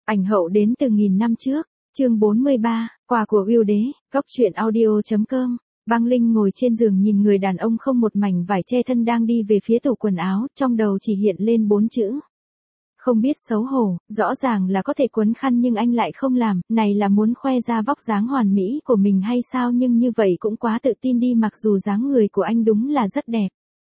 Ảnh hậu đến từ nghìn năm trước, chương 43, quà của Wưu Đế, góc truyện audio.com. Băng Linh ngồi trên giường nhìn người đàn ông không một mảnh vải che thân đang đi về phía tủ quần áo, trong đầu chỉ hiện lên 4 chữ. Không biết xấu hổ, rõ ràng là có thể quấn khăn nhưng anh lại không làm, này là muốn khoe ra vóc dáng hoàn mỹ của mình hay sao, nhưng như vậy cũng quá tự tin đi, mặc dù dáng người của anh đúng là rất đẹp.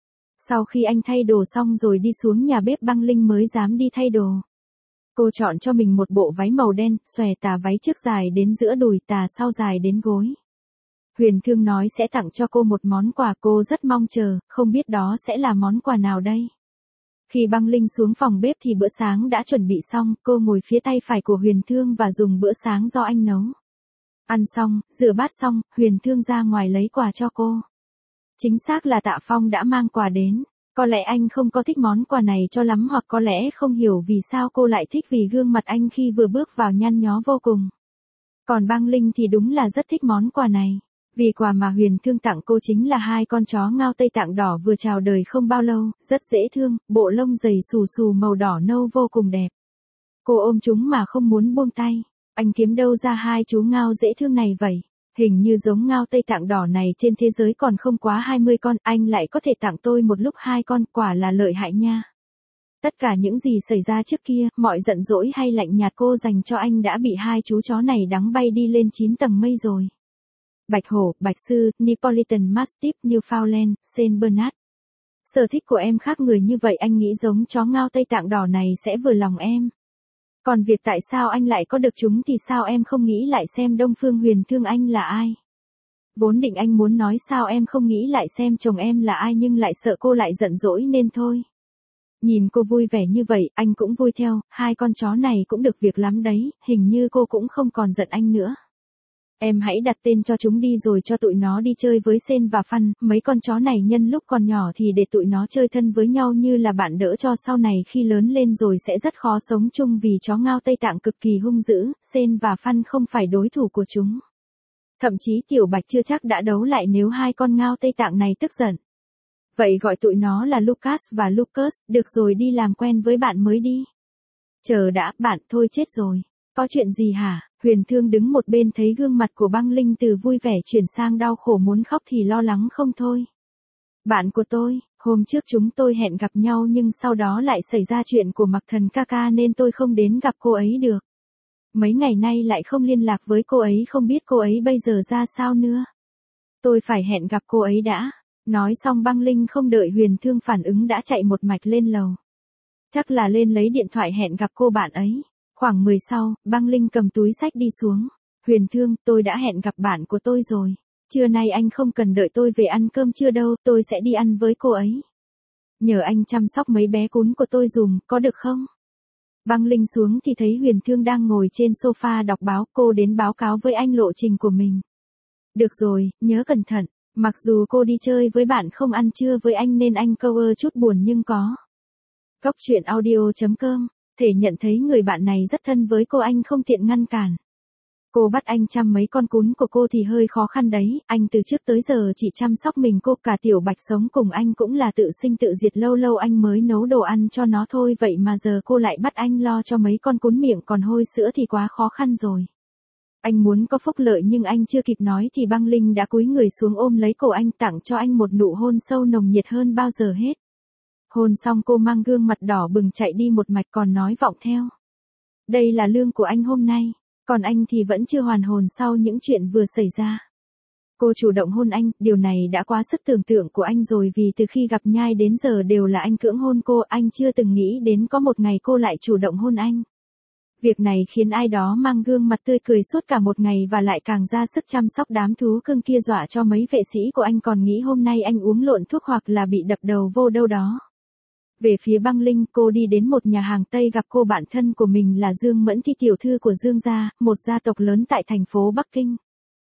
Sau khi anh thay đồ xong rồi đi xuống nhà bếp, Băng Linh mới dám đi thay đồ. Cô chọn cho mình một bộ váy màu đen, xòe tà váy trước dài đến giữa đùi, tà sau dài đến gối. Huyền Thương nói sẽ tặng cho cô một món quà, cô rất mong chờ, không biết đó sẽ là món quà nào đây. Khi Băng Linh xuống phòng bếp thì bữa sáng đã chuẩn bị xong, cô ngồi phía tay phải của Huyền Thương và dùng bữa sáng do anh nấu. Ăn xong, rửa bát xong, Huyền Thương ra ngoài lấy quà cho cô. Chính xác là Tạ Phong đã mang quà đến. Có lẽ anh không có thích món quà này cho lắm, hoặc có lẽ không hiểu vì sao cô lại thích, vì gương mặt anh khi vừa bước vào nhăn nhó vô cùng. Còn Băng Linh thì đúng là rất thích món quà này. Vì quà mà Huyền Thương tặng cô chính là 2 con chó Ngao Tây Tạng đỏ vừa chào đời không bao lâu, rất dễ thương, bộ lông dày xù xù màu đỏ nâu vô cùng đẹp. Cô ôm chúng mà không muốn buông tay. Anh kiếm đâu ra 2 chú ngao dễ thương này vậy? Hình như giống Ngao Tây Tạng đỏ này trên thế giới còn không quá 20 con, anh lại có thể tặng tôi một lúc 2 con, quả là lợi hại nha. Tất cả những gì xảy ra trước kia, mọi giận dỗi hay lạnh nhạt cô dành cho anh đã bị 2 chú chó này đắng bay đi lên 9 tầng mây rồi. Bạch hổ, bạch sư, Neapolitan Mastiff, Newfoundland, Saint Bernard. Sở thích của em khác người như vậy, anh nghĩ giống chó Ngao Tây Tạng đỏ này sẽ vừa lòng em. Còn việc tại sao anh lại có được chúng thì sao em không nghĩ lại xem Đông Phương Huyền Thương anh là ai? Vốn định anh muốn nói sao em không nghĩ lại xem chồng em là ai, nhưng lại sợ cô lại giận dỗi nên thôi. Nhìn cô vui vẻ như vậy, anh cũng vui theo, 2 con chó này cũng được việc lắm đấy, hình như cô cũng không còn giận anh nữa. Em hãy đặt tên cho chúng đi rồi cho tụi nó đi chơi với Sen và Phân, mấy con chó này nhân lúc còn nhỏ thì để tụi nó chơi thân với nhau như là bạn, đỡ cho sau này khi lớn lên rồi sẽ rất khó sống chung, vì chó Ngao Tây Tạng cực kỳ hung dữ, Sen và Phân không phải đối thủ của chúng. Thậm chí Tiểu Bạch chưa chắc đã đấu lại nếu 2 con Ngao Tây Tạng này tức giận. Vậy gọi tụi nó là Lucas và Lucas, được rồi, đi làm quen với bạn mới đi. Chờ đã, bạn, thôi chết rồi. Có chuyện gì hả? Huyền Thương đứng một bên thấy gương mặt của Băng Linh từ vui vẻ chuyển sang đau khổ muốn khóc thì lo lắng không thôi. Bạn của tôi, hôm trước chúng tôi hẹn gặp nhau nhưng sau đó lại xảy ra chuyện của Mặc Thần ca ca nên tôi không đến gặp cô ấy được. Mấy ngày nay lại không liên lạc với cô ấy, không biết cô ấy bây giờ ra sao nữa. Tôi phải hẹn gặp cô ấy đã. Nói xong Băng Linh không đợi Huyền Thương phản ứng đã chạy một mạch lên lầu. Chắc là lên lấy điện thoại hẹn gặp cô bạn ấy. Khoảng 10 sau, Băng Linh cầm túi xách đi xuống. Huyền Thương, tôi đã hẹn gặp bạn của tôi rồi. Trưa nay anh không cần đợi tôi về ăn cơm trưa đâu, tôi sẽ đi ăn với cô ấy. Nhờ anh chăm sóc mấy bé cún của tôi dùm, có được không? Băng Linh xuống thì thấy Huyền Thương đang ngồi trên sofa đọc báo, cô đến báo cáo với anh lộ trình của mình. Được rồi, nhớ cẩn thận. Mặc dù cô đi chơi với bạn không ăn trưa với anh nên anh câu chút buồn nhưng có. Góc truyện audio.com. Thể nhận thấy người bạn này rất thân với cô, anh không tiện ngăn cản. Cô bắt anh chăm mấy con cún của cô thì hơi khó khăn đấy, anh từ trước tới giờ chỉ chăm sóc mình cô, cả Tiểu Bạch sống cùng anh cũng là tự sinh tự diệt, lâu lâu anh mới nấu đồ ăn cho nó thôi, vậy mà giờ cô lại bắt anh lo cho mấy con cún miệng còn hôi sữa thì quá khó khăn rồi. Anh muốn có phúc lợi nhưng anh chưa kịp nói thì Băng Linh đã cúi người xuống ôm lấy cổ anh, tặng cho anh một nụ hôn sâu nồng nhiệt hơn bao giờ hết. Hôn xong cô mang gương mặt đỏ bừng chạy đi một mạch còn nói vọng theo. Đây là lương của anh hôm nay, còn anh thì vẫn chưa hoàn hồn sau những chuyện vừa xảy ra. Cô chủ động hôn anh, điều này đã quá sức tưởng tượng của anh rồi, vì từ khi gặp Nhai đến giờ đều là anh cưỡng hôn cô, anh chưa từng nghĩ đến có một ngày cô lại chủ động hôn anh. Việc này khiến ai đó mang gương mặt tươi cười suốt cả một ngày và lại càng ra sức chăm sóc đám thú cưng kia, dọa cho mấy vệ sĩ của anh còn nghĩ hôm nay anh uống lộn thuốc hoặc là bị đập đầu vô đâu đó. Về phía Băng Linh, cô đi đến một nhà hàng Tây gặp cô bạn thân của mình là Dương Mẫn Thi, tiểu thư của Dương gia, một gia tộc lớn tại thành phố Bắc Kinh.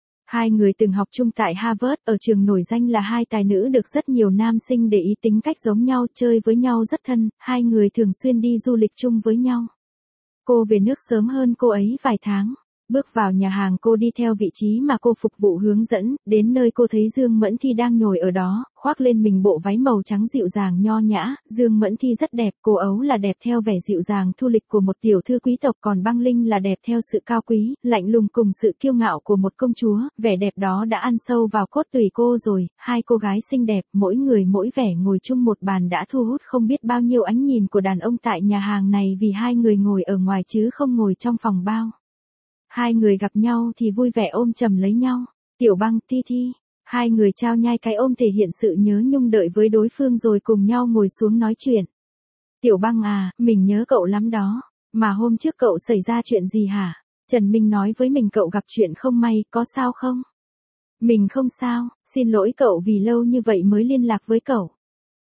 2 người từng học chung tại Harvard, ở trường nổi danh là 2 tài nữ được rất nhiều nam sinh để ý, tính cách giống nhau, chơi với nhau rất thân, 2 người thường xuyên đi du lịch chung với nhau. Cô về nước sớm hơn cô ấy vài tháng. Bước vào nhà hàng cô đi theo vị trí mà cô phục vụ hướng dẫn, đến nơi cô thấy Dương Mẫn Thi đang ngồi ở đó, khoác lên mình bộ váy màu trắng dịu dàng nho nhã, Dương Mẫn Thi rất đẹp, cô ấu là đẹp theo vẻ dịu dàng thu lịch của một tiểu thư quý tộc, còn Băng Linh là đẹp theo sự cao quý, lạnh lùng cùng sự kiêu ngạo của một công chúa, vẻ đẹp đó đã ăn sâu vào cốt tủy cô rồi, hai cô gái xinh đẹp, mỗi người mỗi vẻ ngồi chung một bàn đã thu hút không biết bao nhiêu ánh nhìn của đàn ông tại nhà hàng này vì hai người ngồi ở ngoài chứ không ngồi trong phòng bao. Hai người gặp nhau thì vui vẻ ôm chầm lấy nhau. Tiểu Băng, Thi Thi. Hai người trao nhai cái ôm thể hiện sự nhớ nhung đợi với đối phương rồi cùng nhau ngồi xuống nói chuyện. Tiểu Băng à, mình nhớ cậu lắm đó. Mà hôm trước cậu xảy ra chuyện gì hả? Trần Minh nói với mình cậu gặp chuyện không may, có sao không? Mình không sao, xin lỗi cậu vì lâu như vậy mới liên lạc với cậu.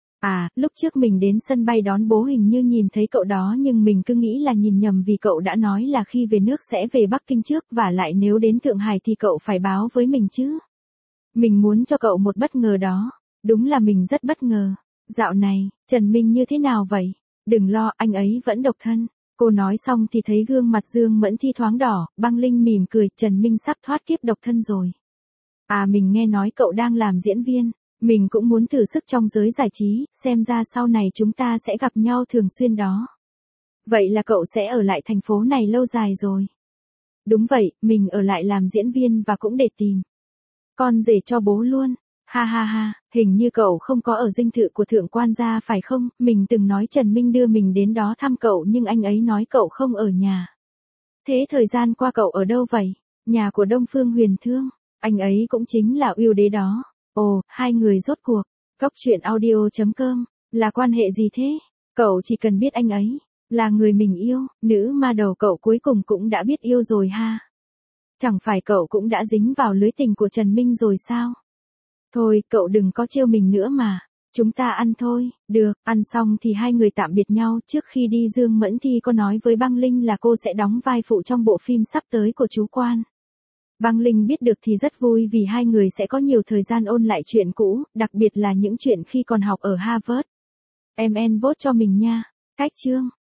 À, lúc trước mình đến sân bay đón bố hình như nhìn thấy cậu đó nhưng mình cứ nghĩ là nhìn nhầm vì cậu đã nói là khi về nước sẽ về Bắc Kinh trước và lại nếu đến Thượng Hải thì cậu phải báo với mình chứ. Mình muốn cho cậu một bất ngờ đó. Đúng là mình rất bất ngờ. Dạo này, Trần Minh như thế nào vậy? Đừng lo, anh ấy vẫn độc thân. Cô nói xong thì thấy gương mặt Dương Mẫn Thi thoáng đỏ, Băng Linh mỉm cười, Trần Minh sắp thoát kiếp độc thân rồi. À mình nghe nói cậu đang làm diễn viên. Mình cũng muốn thử sức trong giới giải trí, xem ra sau này chúng ta sẽ gặp nhau thường xuyên đó. Vậy là cậu sẽ ở lại thành phố này lâu dài rồi. Đúng vậy, mình ở lại làm diễn viên và cũng để tìm con rể cho bố luôn. Ha ha ha, hình như cậu không có ở dinh thự của thượng quan gia phải không? Mình từng nói Trần Minh đưa mình đến đó thăm cậu nhưng anh ấy nói cậu không ở nhà. Thế thời gian qua cậu ở đâu vậy? Nhà của Đông Phương Huyền Thương. Anh ấy cũng chính là Ưu Đế đó. Ồ, hai người rốt cuộc. Góc truyện audio.com. Là quan hệ gì thế? Cậu chỉ cần biết anh ấy là người mình yêu, nữ ma đầu cậu cuối cùng cũng đã biết yêu rồi ha. Chẳng phải cậu cũng đã dính vào lưới tình của Trần Minh rồi sao? Thôi, cậu đừng có trêu mình nữa mà. Chúng ta ăn thôi. Được, ăn xong thì hai người tạm biệt nhau. Trước khi đi Dương Mẫn Thi có nói với Băng Linh là cô sẽ đóng vai phụ trong bộ phim sắp tới của chú Quan. Băng Linh biết được thì rất vui vì hai người sẽ có nhiều thời gian ôn lại chuyện cũ, đặc biệt là những chuyện khi còn học ở Harvard. Em vote cho mình nha. Cách chương.